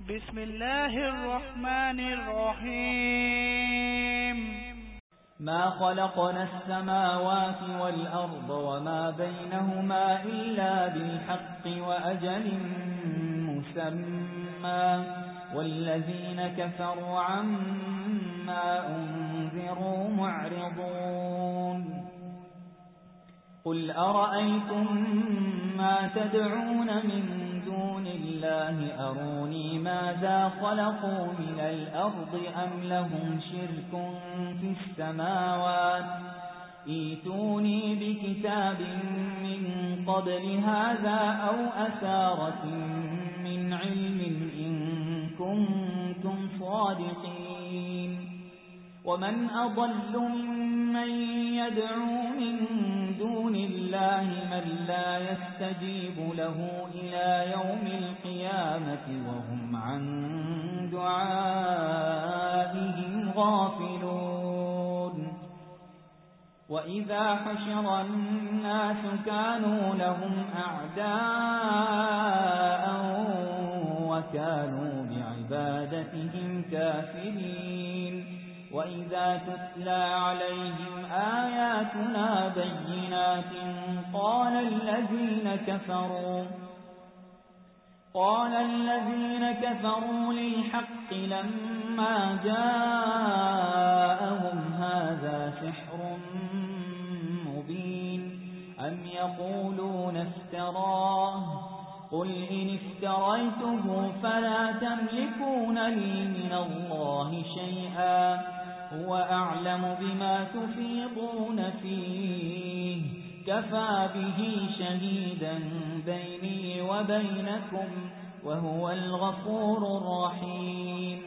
بسم الله الرحمن الرحيم. ما خلقنا السماوات والأرض وما بينهما إلا بالحق وأجل مسمى والذين كفروا عما أنذروا معرضون. قل أرأيتم ما تدعون من دون الله أروني ماذا خلقوا من الأرض أم لهم شرك في السماوات ائتوني بكتاب من قبل هذا أو أثارة من علم إن كنتم صادقين. ومن أضل ممن يدعو من دون الله من لا يستجيب له إلى يوم القيامة وهم عن دعائهم غافلون. وإذا حشر الناس كانوا لهم أعداء وكانوا بعبادتهم كافرين. وإذا تتلى عليهم آياتنا بينات قال الذين كفروا للحق لما جاءهم هذا سحر مبين أم يقولون افتراه قل إن افتريته فلا تملكون لي من الله شيئا هو أعلم بما تفيضون فيه كفى به شهيدا بيني وبينكم وهو الغفور الرحيم.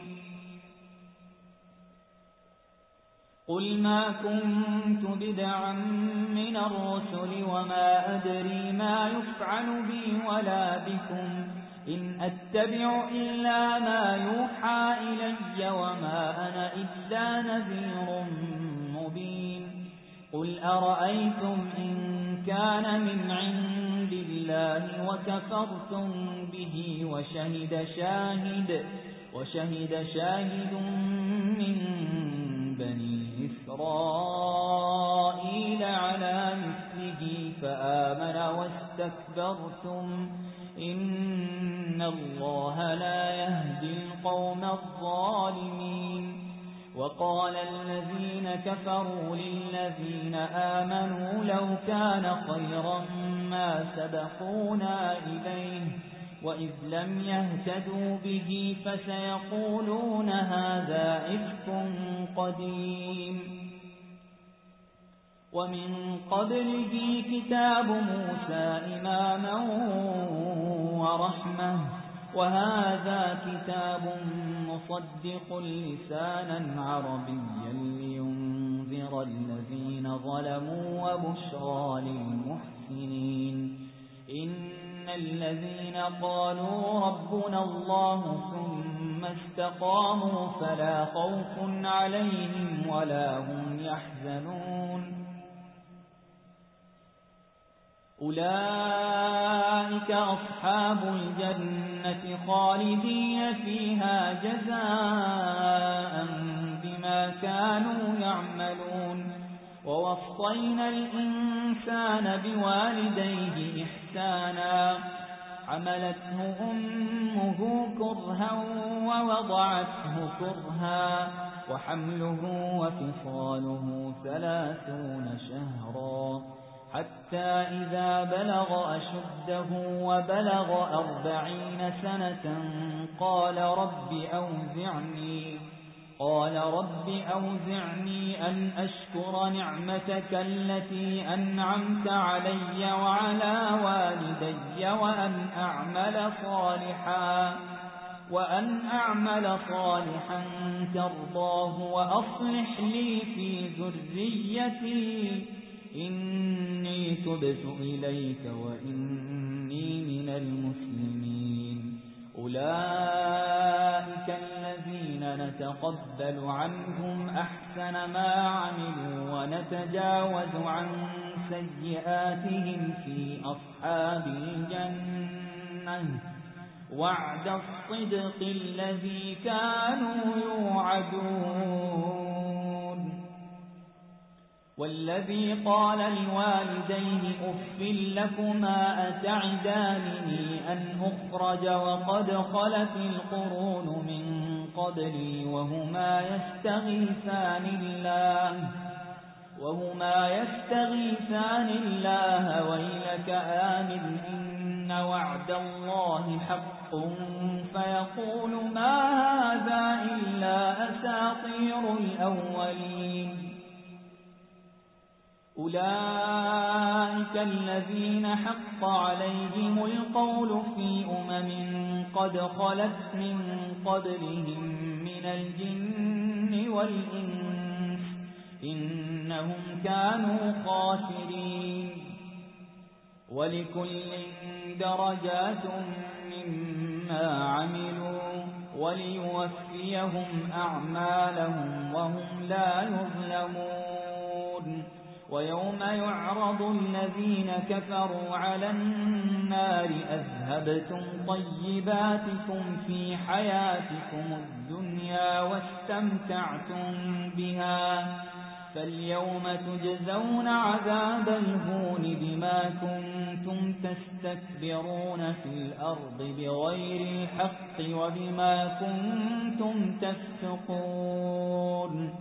قل ما كنت بدعا من الرسل وما أدري ما يفعل بي ولا بكم إن أتبع إلا ما يوحى إلي وما أنا إلا نذير مبين. قل أرأيتم إن كان من عند الله وكفرتم به وشهد شاهد من بني إسرائيل على مثله فآمن واستكبرتم إن الله لا يهدي القوم الظالمين. وقال الذين كفروا للذين آمنوا لو كان خيرا ما سبقونا إليه وإذ لم يهتدوا به فسيقولون هذا إفك قديم. ومن قبله كتاب موسى إماما ورحمة وهذا كتاب مصدق لسانا عربيا لينذر الذين ظلموا وبشرى للمحسنين. إن الذين قالوا ربنا الله ثم استقاموا فلا خوف عليهم ولا هم يحزنون أولئك أصحاب الجنة خالدين فيها جزاء بما كانوا يعملون. ووصينا الإنسان بوالديه إحسانا حملته أمه كرها ووضعته كرها وحمله وفصاله 30 شهرا حتى إذا بلغ أشده وبلغ 40 سنة قال رب أوزعني أن أشكر نعمتك التي أنعمت علي وعلى والدي وأن أعمل صالحا ترضاه وأصلح لي في ذريتي إني تبت إليك وإني من المسلمين. أولئك الذين نتقبل عنهم أحسن ما عملوا ونتجاوز عن سيئاتهم في أصحاب الجنة وعد الصدق الذي كانوا يوعدون والذي قال لوالديه أف لكما أتعدانني أن أخرج وقد خلت القرون من قبلي وهما يستغيثان الله ويلك آمن إن وعد الله حق فيقول ما هذا إلا أساطير الأولين أولئك الذين حق عليهم القول في قد خلت من قبلهم من الجن والإنس إنهم كانوا خاسرين ولكل درجات مما عملوا وليوفيهم أعمالهم وهم لا يظلمون ويوم يعرض الذين كفروا على النار أذهبتم طيباتكم في حياتكم الدنيا واستمتعتم بها فاليوم تجزون عذاب الهون بما كنتم تستكبرون في الأرض بغير الحق وبما كنتم تفسقون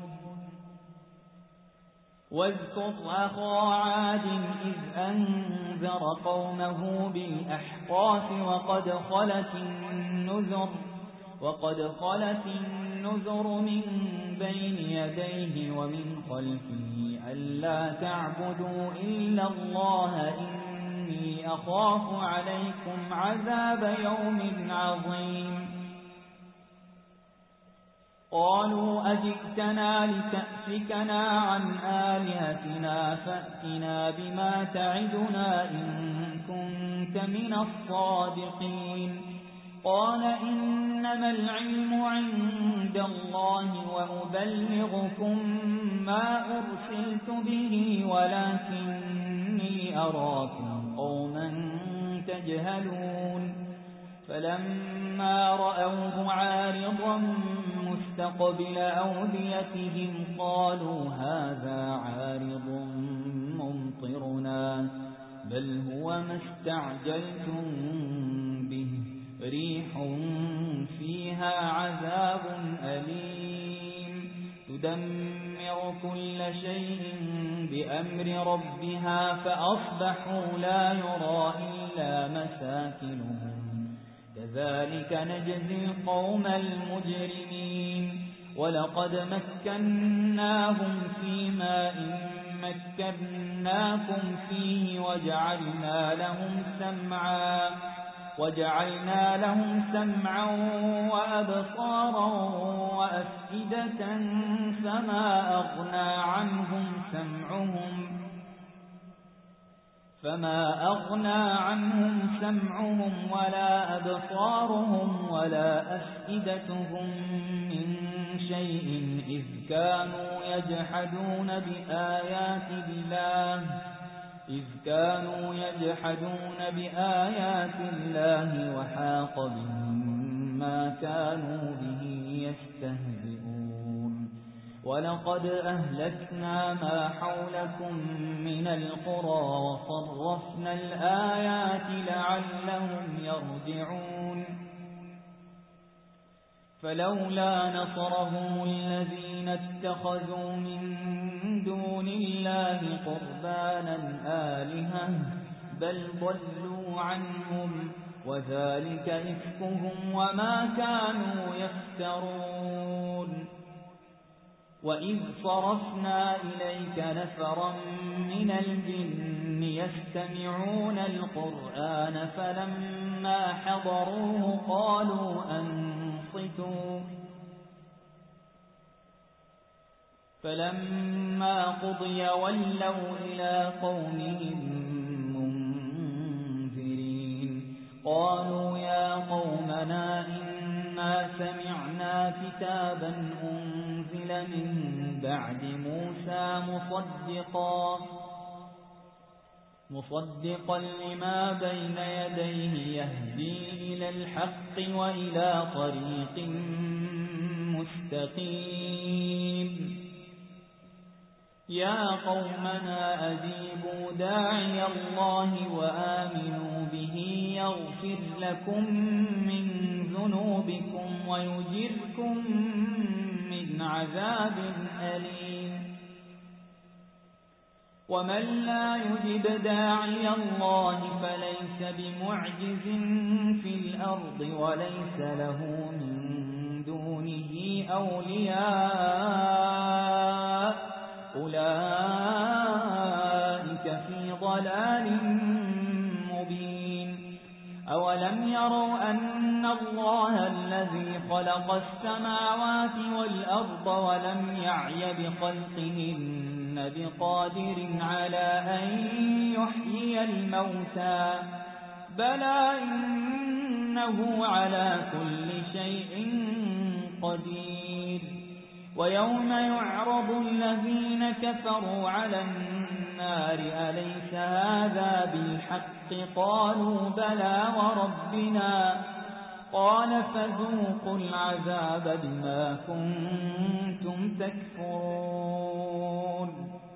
واذكر أخا عاد إذ أنذر قومه بالأحقاف وقد خلت النذر من بين يديه ومن خلفه ألا تعبدوا إلا الله إني أخاف عليكم عذاب يوم عظيم قالوا أجئتنا لتأفكنا عن آلهتنا فأتنا بما تعدنا إن كنت من الصادقين قال إنما العلم عند الله وأبلغكم ما أرسلت به ولكني أراكم قوما تجهلون فلما رأوه عارضا مستقبل أوديتهم قالوا هذا عارض ممطرنا بل هو ما استعجلتم به ريح فيها عذاب أليم تدمر كل شيء بأمر ربها فأصبحوا لا يرى إلا مساكنهم كذلك نجزي القوم المجرمين ولقد مكناهم في ماء مكناكم فيه وجعلنا لهم سمعا وأبصارا وأفئدة فما أغنى عنهم سمعهم ولا أبصارهم ولا أفئدتهم من شيء إذ كانوا يجحدون بآيات الله وحاق بهم ما كانوا به يستهزئون ولقد أهلكنا ما حولكم من القرى وصرفنا الآيات لعلهم يرجعون فلولا نصرهم الذين اتخذوا من دون الله قربانا آلهة بل ضلوا عنهم وذلك إفكهم وما كانوا يفترون وإذ صرفنا إليك نفرا من الجن يستمعون القرآن فلما حضروه قالوا أنصتوا فلما قضي ولوا إلى قومهم منذرين قالوا يا قومنا إنا سمعنا كتابا أنزل من بعد موسى مصدقا لما بين يديه يهدي إلى الحق وإلى طريق مستقيم يا قومنا أجيبوا داعي الله وآمنوا به يغفر لكم من ذنوبكم ويجركم من عذاب أليم ومن لا يجب داعي الله فليس بمعجز في الأرض وليس له من دونه أولياء أولئك في ضلال مبين أولم يروا أن الله الذي خلق السماوات والأرض ولم يعي بخلقهن بقادر على أن يحيي الموتى بلى إنه على كل شيء قدير ويوم يعرض الذين كفروا على النار أليس هذا بالحق قالوا بلى وربنا قال فذوقوا العذاب بما كنتم تكفرون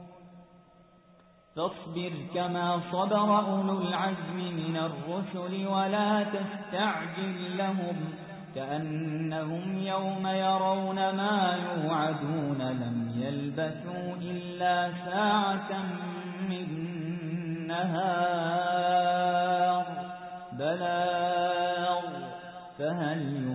فاصبر كما صبر أولو العزم من الرسل ولا تستعجل لهم كأنهم يوم يرون ما يوعدون لم يلبثوا إلا ساعة من نهار بلاغ فهل